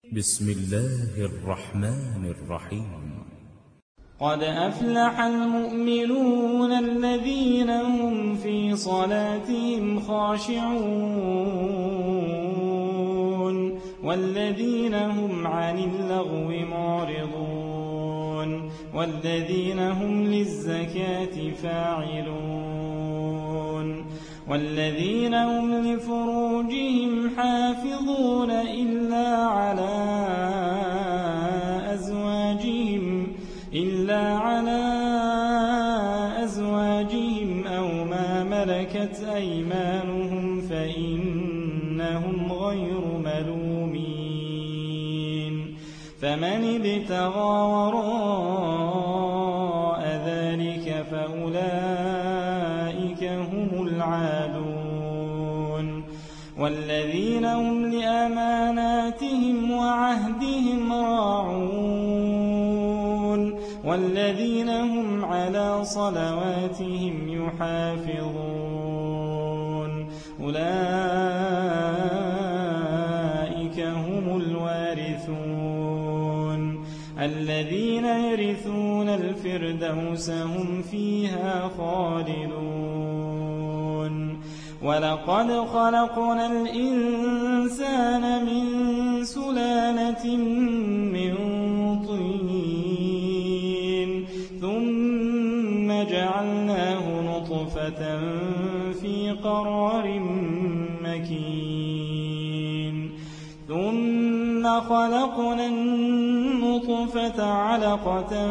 بسم الله الرحمن الرحيم. قد أفلح المؤمنون الذين هم في صلاتهم خاشعون والذين هم عن اللغو معرضون والذين هم للزكاة فاعلون والذين هم لفروجهم حافظون إلا على أزواجهم أو ما ملكت أيمانهم فإنهم غير ملومين فمن ابتغى وراء ذلك فأولئك هم العادون والذين هم لأماناتهم وعهدهم راعون والذين هم على صلواتهم يحافظون أولئك هم الوارثون الذين يرثون الفردوس هم فيها خالدون ولقد خلقنا الإنسان من سلالة من طين ثم جعلناه نطفة في قرار مكين ثم خلقنا النطفة علقة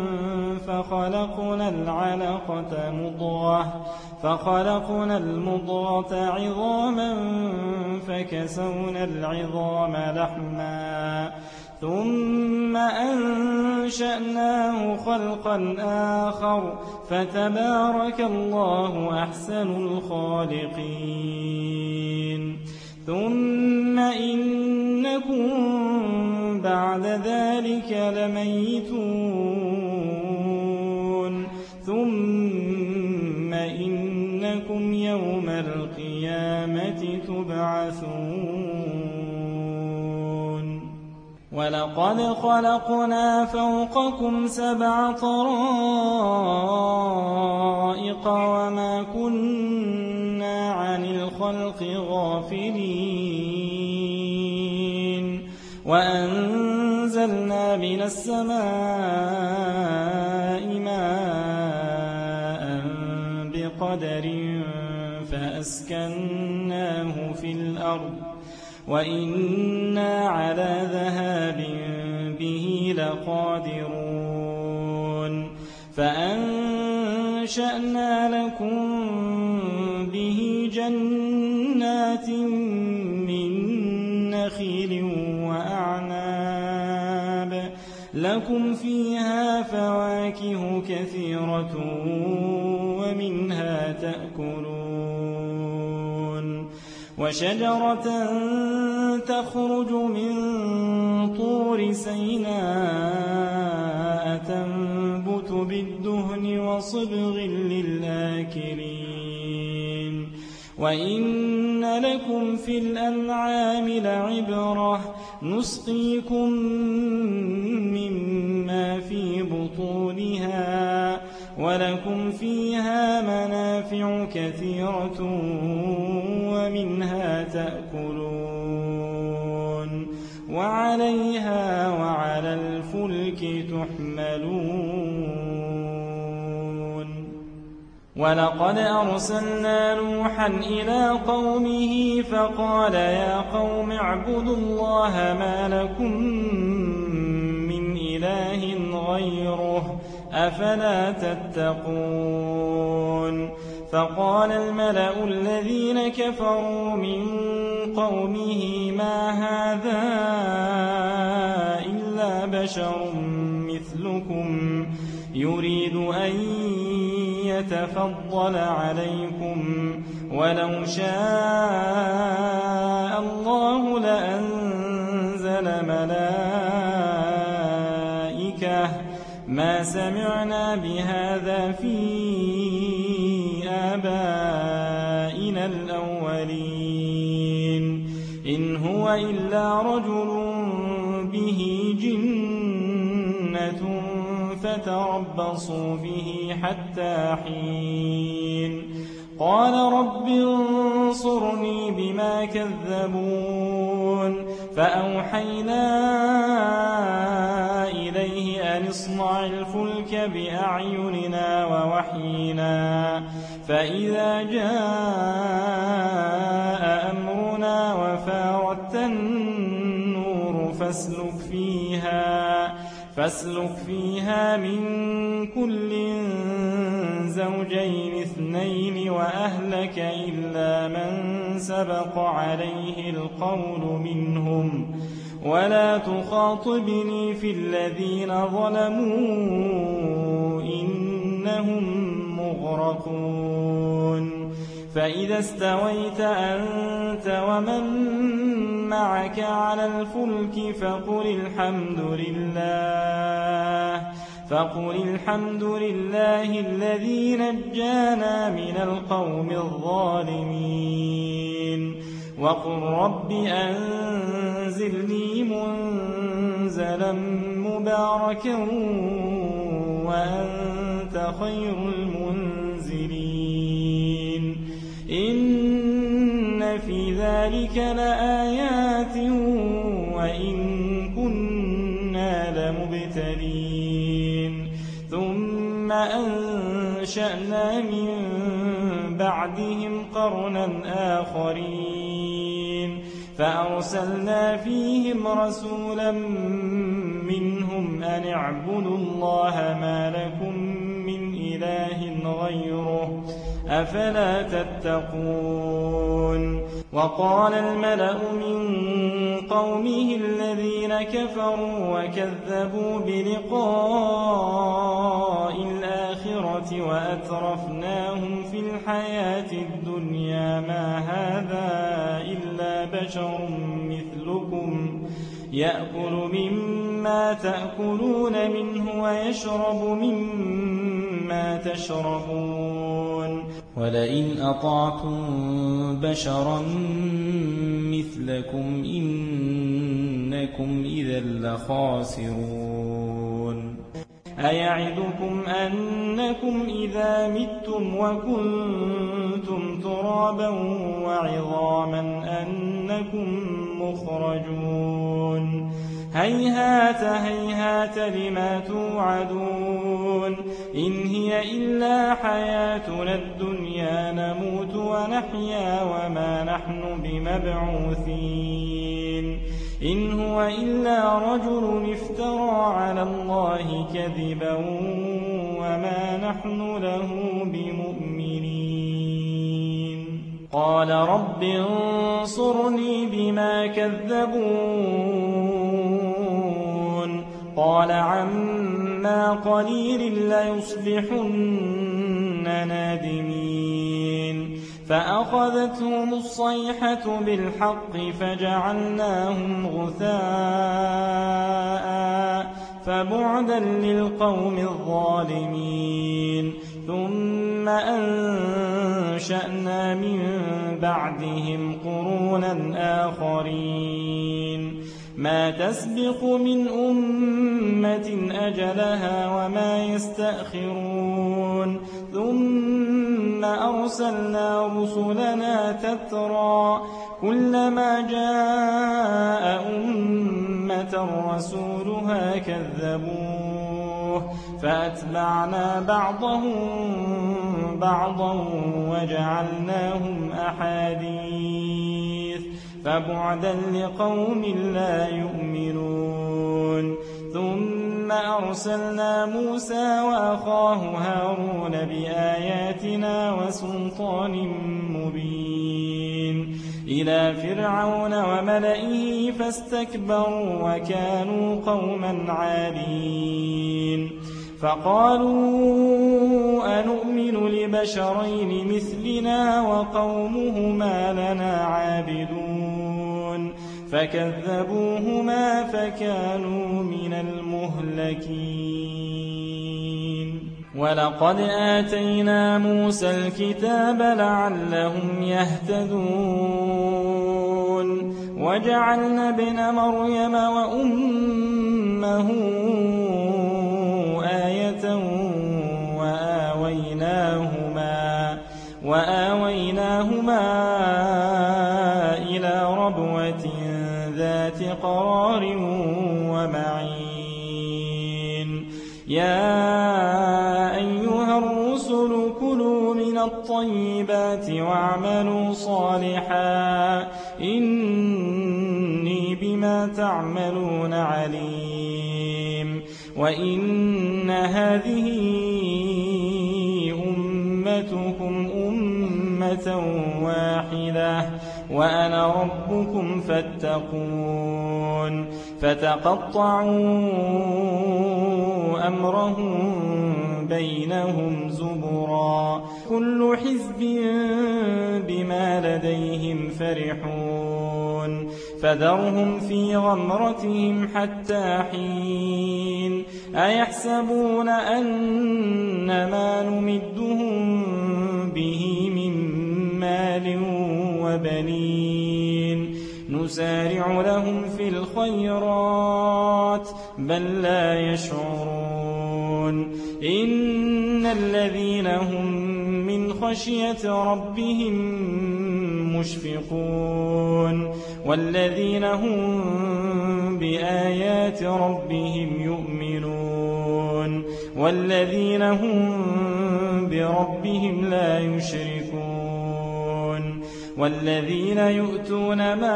فخلقنا المضغة عظاما فكسونا العظام لحما ثم أنشأناه خلقا آخر فتبارك الله أحسن الخالقين ثم إنكم بعد ذلك لميتون ثم إنكم يوم القيامة تبعثون ولقد خلقنا فوقكم 7 طرائق وما كنا عن الخلق غافلين وأنزلنا من السماء ماء بقدر فأسكناه في الأرض وإنا على ذهاب به لقادرون فأنشأنا لكم به جنات من نخيل وأعناب لكم فيها فواكه كثيرة ومنها تأكلون وشجرة تخرج من طور سيناء تنبت بالدهن وصبغ للآكلين وإن لكم في الأنعام لعبرة نسقيكم مما في بطونها ولكم فيها منافع كثيرة ومنها تأكلون وعليها وعلى الفلك تحملون ولقد أرسلنا نوحا إلى قومه فقال يا قوم اعبدوا الله ما لكم من إله غيره أفلا تتقون فقال الملأ الذين كفروا من قومه ما هذا إلا بشر مثلكم يريد أن يتفضل عليكم ولو شاء الله لأنزل ملائكة ما سمعنا بهذا في آبائنا الأولين إن هو إلا رجل فتربصوا به حتى حين قال رب انصرني بما كذبون فأوحينا إليه أن اصنع الفلك بأعيننا ووحينا فإذا جاء أمرنا وفاردت النور فاسلك فيها من كل زوجين اثنين وأهلك إلا من سبق عليه القول منهم ولا تخاطبني في الذين ظلموا إنهم مغرقون فإذا استويت أنت ومن معك على الفلك فقل الحمد لله الذي نجانا من القوم الظالمين وقل رب أنزلني منزلا مباركا وأنت خير المنزلين إن في ذلك لآيات وإن كنا لمبتلين ثم أنشأنا من بعدهم قرنا آخرين فأرسلنا فيهم رسولا منهم أن اعبدوا الله ما لكم من إله غيره أفلا تتقون وقال الملأ من قومه الذين كفروا وكذبوا بلقاء الآخرة وأترفناهم في الحياة الدنيا ما هذا إلا بشر مثلكم يأكل مما تأكلون منه ويشرب مما تشربون ولئن أطعتم بشرا مثلكم إنكم إذا لخاسرون أيعدكم أنكم إذا متم وكنتم ترابا وعظاما أنكم مخرجون هيهات هيهات لما توعدون إن هي إلا حياتنا الدنيا نموت ونحيا وما نحن بمبعوثين إن هو إلا رجل افترى على الله كذبا وما نحن له بمؤمنين قال رب انصرني بما كذبون قال عما قليل ليصبحن نادمين فأخذتهم الصيحة بالحق فجعلناهم غثاء فبعدا للقوم الظالمين ثم أنشأنا من بعدهم قرونا آخرين ما تسبق من أمة أجلها وما يستأخرون ثم أرسلنا رسلنا تترى كلما جاء أمة رسولها كذبوه فأتبعنا بعضهم بعضا وجعلناهم أحاديث فبعدا لقوم لا يؤمنون ثم أرسلنا موسى وأخاه هارون بآياتنا وسلطان مبين إلى فرعون وملئه فاستكبروا وكانوا قوما عالين فقالوا أنؤمن لبشرين مثلنا وقومهما لنا عابدون فكذبوهما فكانوا من المهلكين ولقد آتينا موسى الكتاب لعلهم يهتدون وجعلنا ابن مريم وأمه آية قرار ومعين يا أيها الرسل كلوا من الطيبات واعملوا صالحا إني بما تعملون عليم وإن هذه أمتكم أمة واحدة وأنا ربكم فاتقون فتقطعوا أمرهم بينهم زبرا كل حزب بما لديهم فرحون فذرهم في غمرتهم حتى حين أيحسبون أن ما نمدهم به من مال وبنين نسارع لهم في الخيرات بل لا يشعرون إن الذين هم من خشية ربهم مشفقون والذين هم بآيات ربهم يؤمنون والذين هم بربهم لا يشركون والذين يؤتون ما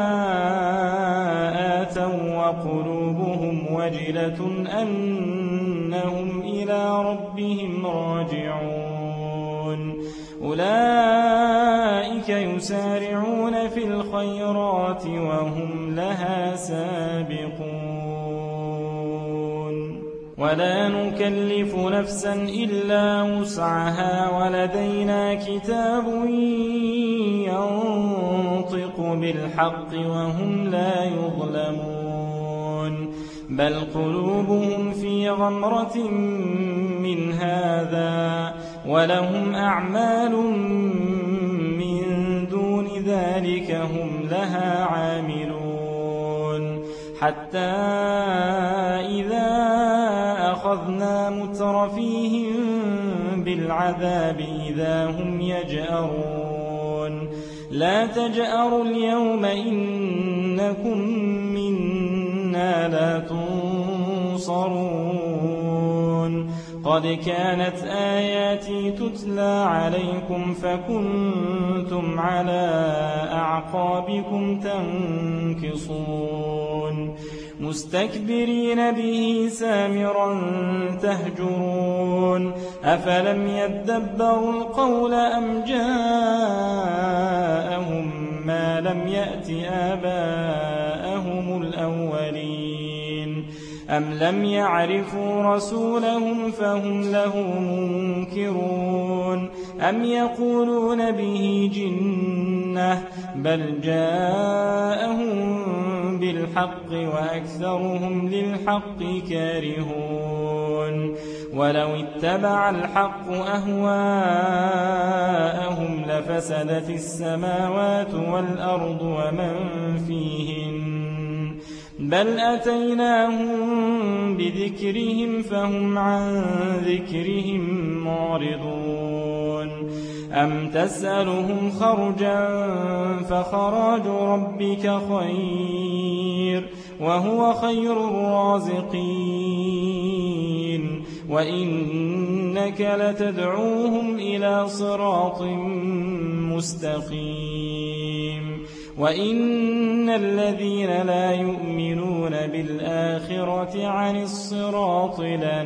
آتوا وقلوبهم وجلة أنهم إلى ربهم راجعون أولئك يسارعون في الخيرات وهم لها سابقون ولا نكلف نفسا إلا وسعها ولدينا كتاب ينطق بالحق وهم لا يظلمون بل قلوبهم في غمرة من هذا ولهم أعمال من دون ذلك هم لها عاملون حتى إذا أخذنا مترفيهم بالعذاب إذا هم يجأرون لا تجأروا اليوم إنكم منا لا تنصرون قد كانت آياتي تتلى عليكم فكنتم على أعقابكم تنكصون مستكبرين به سامرا تهجرون أفلم يدبروا القول أم جاءهم ما لم يأت آباءهم الأولين أم لم يعرفوا رسولهم فهم له منكرون أم يقولون به جنة بل جاءهم بالحق وأكثرهم للحق كارهون ولو اتبع الحق أهواءهم لفسدت السماوات والأرض ومن فيهن بل أتيناهم بذكرهم فهم عن ذكرهم معرضون أم تسألهم خرجا فخراج ربك خير وهو خير الرازقين وإنك لتدعوهم إلى صراط مستقيم وإن الذين لا يؤمنون بالآخرة عن الصراط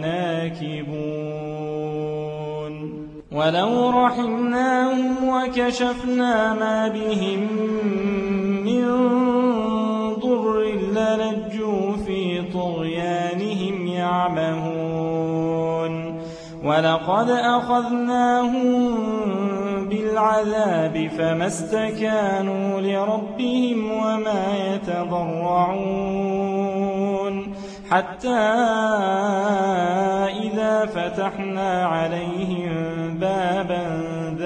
لناكبون ولو رحمناهم وكشفنا ما بهم من ضر للجوا في طغيانهم يعمهون ولقد أخذناهم بالعذاب فما استكانوا لربهم وما يتضرعون حتى إذا فتحنا عليهم بابا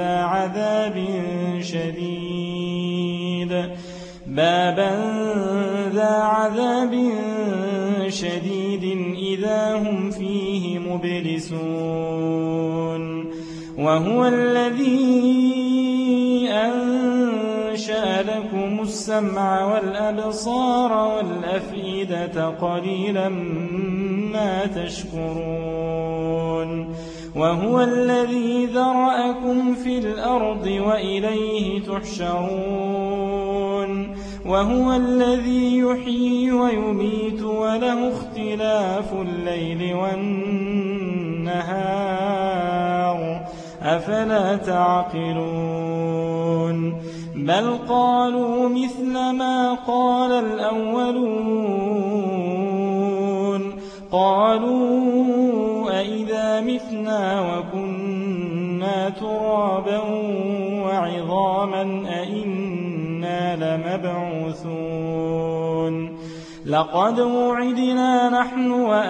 ذا عذاب شديد إذا هم فيه مبلسون وهو الذي أنشأ لكم السمع والأبصار والأفئدة قليلا ما تشكرون وهو الذي ذرأكم في الأرض وإليه تحشرون وهو الذي يحيي ويميت وله اختلاف الليل والنهار أفلا تعقلون بل قالوا مثل ما قال الأولون قالوا أئذا متنا وكنا ترابا وعظاما أئنا لمبعوثون لقد وعدنا نحن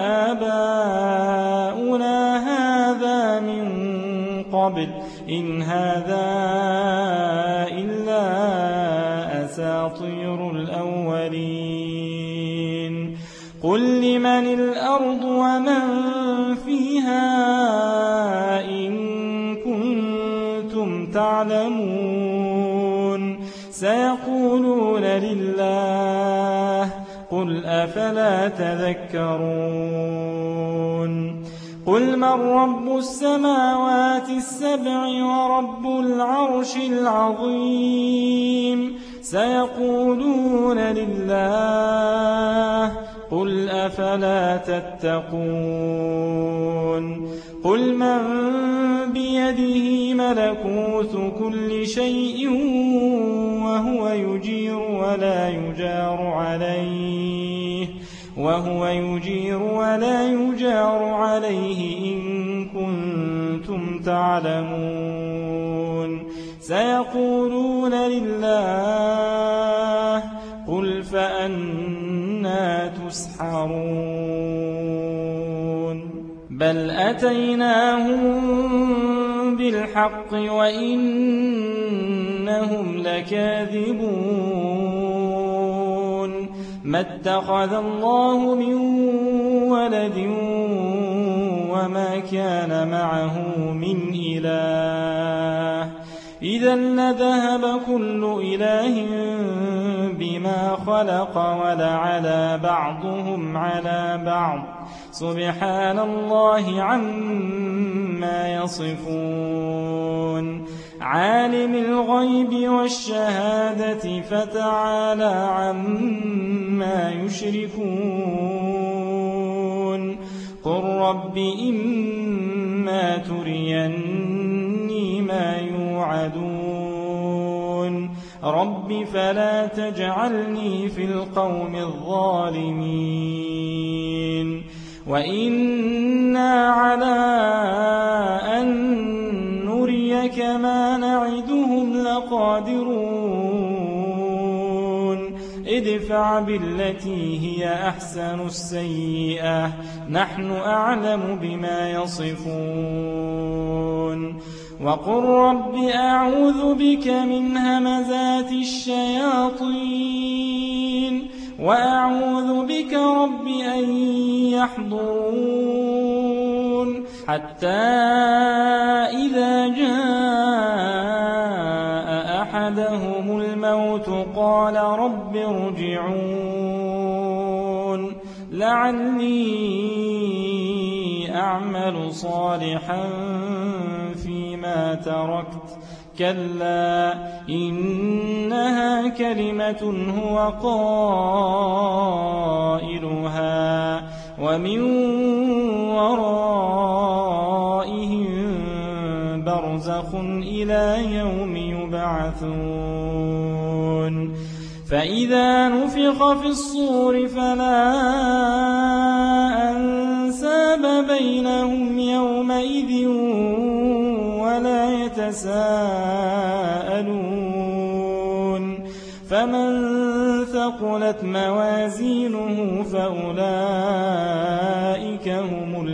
وآباؤنا هذا من قبل إن هذا إلا أساطير الأولين قل لمن الأرض ومن فيها إن كنتم تعلمون سيقولون لله قل أفلا تذكرون قل من رب السماوات السبع ورب العرش العظيم سيقولون لله قل أفلا تتقون قل من بيده ملكوت كل شيء وهو يجير ولا يجار عليه إن كنتم تعلمون سيقولون لله قل فأنى تسحرون بل أتيناهم بالحق وإنهم لكاذبون ما اتخذ الله من ولد وما كان معه من إله إذا لذهب كل إله بما خلق ولعلى بعضهم على بعض سبحان الله عما يصفون عالم الغيب والشهادة فتعالى عما يشركون قل رب إما تريني ما يوعدون رب فلا تجعلني في القوم الظالمين وإنا على أن نريك ما نعدهم لقادرون ادفع بالتي هي أحسن السيئة نحن أعلم بما يصفون وقل رب أعوذ بك من همزات الشياطين وأعوذ بك رب أن يحضرون حتى إذا جاء أحدهم الموت قال رب ارجعون لعلي أعمل صالحا فيما تركت كلا إنها كلمة هو قائلها ومن ورائهم برزخ إلى يوم يبعثون فإذا نفخ في الصور فلا أنساب بينهم يومئذ ولا يتساءلون فمن ثقلت موازينه فأولئك هم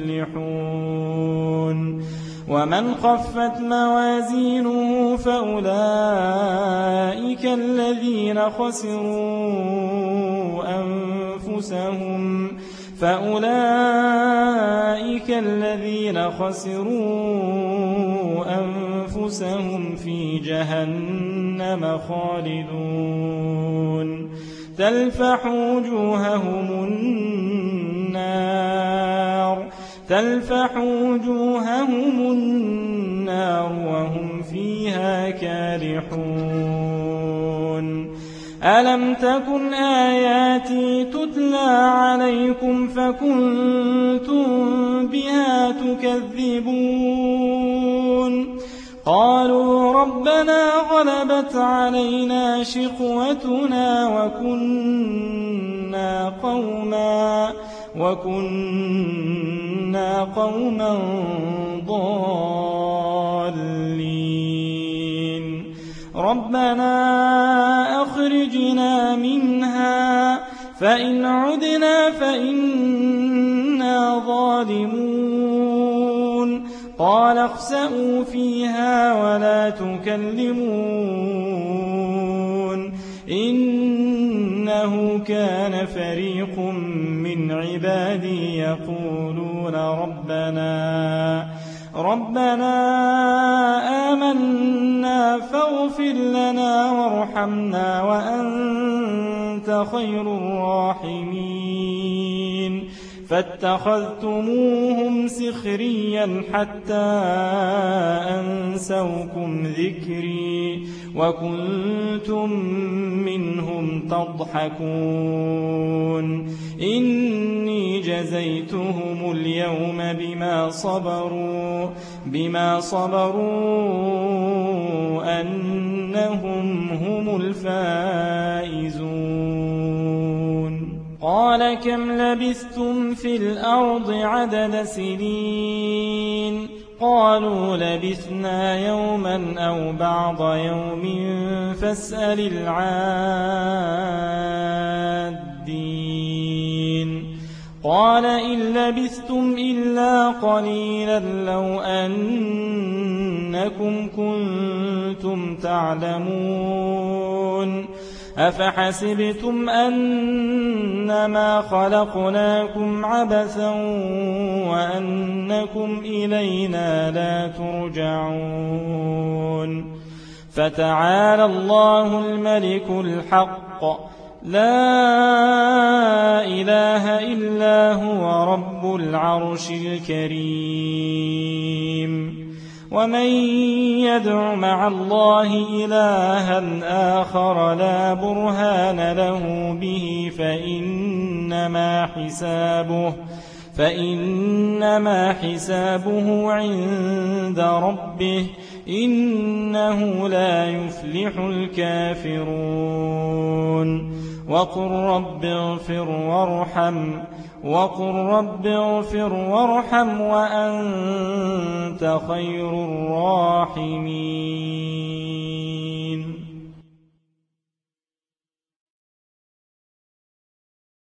المفلحون ومن خفت موازينه فأولئك الذين خسروا أنفسهم في جهنم جهنم خالدون تلفح وجوههم النار وهم فيها كالحون ألم تكن آياتي تتلى عليكم فكنتم بها تكذبون قالوا ربنا غلبت علينا شقوتنا وكنا قوما ضالين ربنا أخرجنا منها فإن عدنا فإنا ظالمون قال اخسئوا فيها ولا تكلمون إنه كان فريق من عبادي يقولون ربنا آمنا فاغفر لنا وارحمنا وأنت خير الراحمين فاتخذتموهم سخريا حتى أنسوكم ذكري وكنتم منهم تضحكون إني جزيتهم اليوم بما صبروا أنهم هم الفائزون قال كم لبثتم في الأرض عدد سنين قالوا لبثنا يوما أو بعض يوم فاسأل العادين قال إن لبثتم إلا قليلا لو أنكم كنتم تعلمون أفحسبتم أنما خلقناكم عبثا وأنكم إلينا لا ترجعون فتعالى الله الملك الحق لا إله إلا هو رب العرش الكريم ومن يدع مع الله إلها آخر لا برهان له به فإنما حسابه عند ربه إنه لا يفلح الكافرون وقل رب اغفر وارحم وأنت خير الراحمين